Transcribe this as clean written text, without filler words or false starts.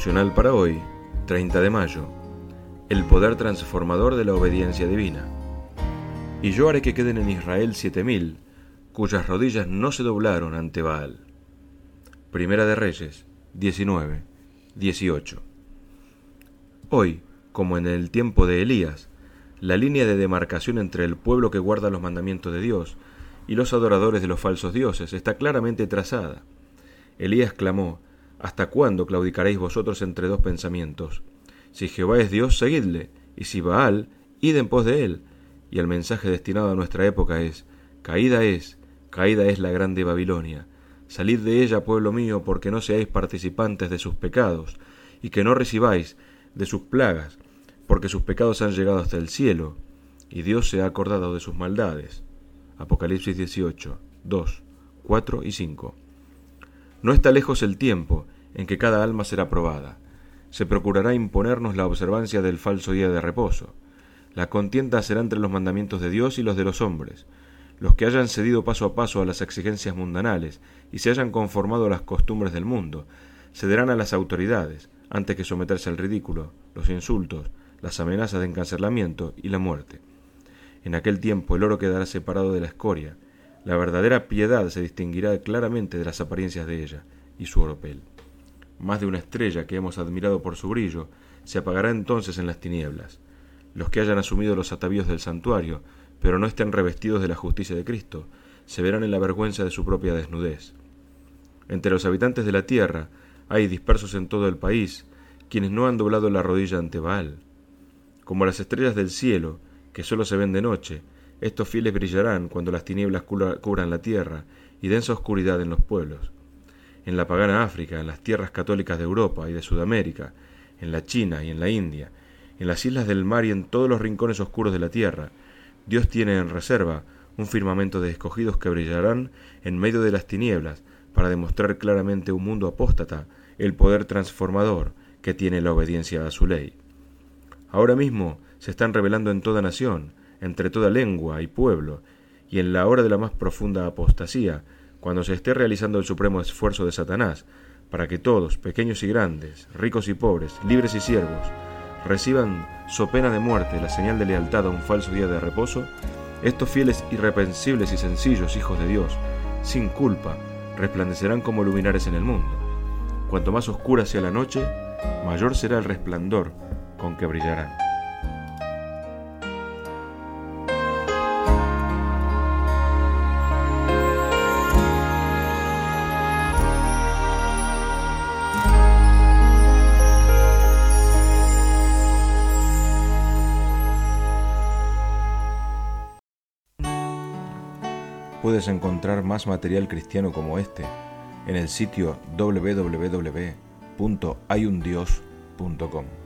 Devocional para hoy, 30 de mayo. El poder transformador de la obediencia divina. Y yo haré que queden en Israel 7,000, cuyas rodillas no se doblaron ante Baal. Primera de Reyes, 19, 18. Hoy, como en el tiempo de Elías, la línea de demarcación entre el pueblo que guarda los mandamientos de Dios y los adoradores de los falsos dioses está claramente trazada. Elías clamó: ¿hasta cuándo claudicaréis vosotros entre dos pensamientos? Si Jehová es Dios, seguidle, y si Baal, id en pos de él. Y el mensaje destinado a nuestra época es: caída es la grande Babilonia. Salid de ella, pueblo mío, porque no seáis participantes de sus pecados, y que no recibáis de sus plagas, porque sus pecados han llegado hasta el cielo, y Dios se ha acordado de sus maldades. Apocalipsis 18, 2, 4 y 5. No está lejos el tiempo en que cada alma será probada. Se procurará imponernos la observancia del falso día de reposo. La contienda será entre los mandamientos de Dios y los de los hombres. Los que hayan cedido paso a paso a las exigencias mundanales y se hayan conformado a las costumbres del mundo, cederán a las autoridades, antes que someterse al ridículo, los insultos, las amenazas de encarcelamiento y la muerte. En aquel tiempo el oro quedará separado de la escoria. La verdadera piedad se distinguirá claramente de las apariencias de ella y su oropel. Más de una estrella que hemos admirado por su brillo se apagará entonces en las tinieblas. Los que hayan asumido los atavíos del santuario, pero no estén revestidos de la justicia de Cristo, se verán en la vergüenza de su propia desnudez. Entre los habitantes de la tierra hay dispersos en todo el país quienes no han doblado la rodilla ante Baal. Como las estrellas del cielo, que solo se ven de noche, estos fieles brillarán cuando las tinieblas cubran la tierra y densa oscuridad en los pueblos. En la pagana África, en las tierras católicas de Europa y de Sudamérica, en la China y en la India, en las islas del mar y en todos los rincones oscuros de la tierra, Dios tiene en reserva un firmamento de escogidos que brillarán en medio de las tinieblas para demostrar claramente a un mundo apóstata el poder transformador que tiene la obediencia a su ley. Ahora mismo se están revelando en toda nación, entre toda lengua y pueblo, y en la hora de la más profunda apostasía, cuando se esté realizando el supremo esfuerzo de Satanás, para que todos, pequeños y grandes, ricos y pobres, libres y siervos, reciban so pena de muerte la señal de lealtad a un falso día de reposo, estos fieles irreprensibles y sencillos hijos de Dios, sin culpa, resplandecerán como luminares en el mundo. Cuanto más oscura sea la noche, mayor será el resplandor con que brillarán. Puedes encontrar más material cristiano como este en el sitio www.hayundios.com.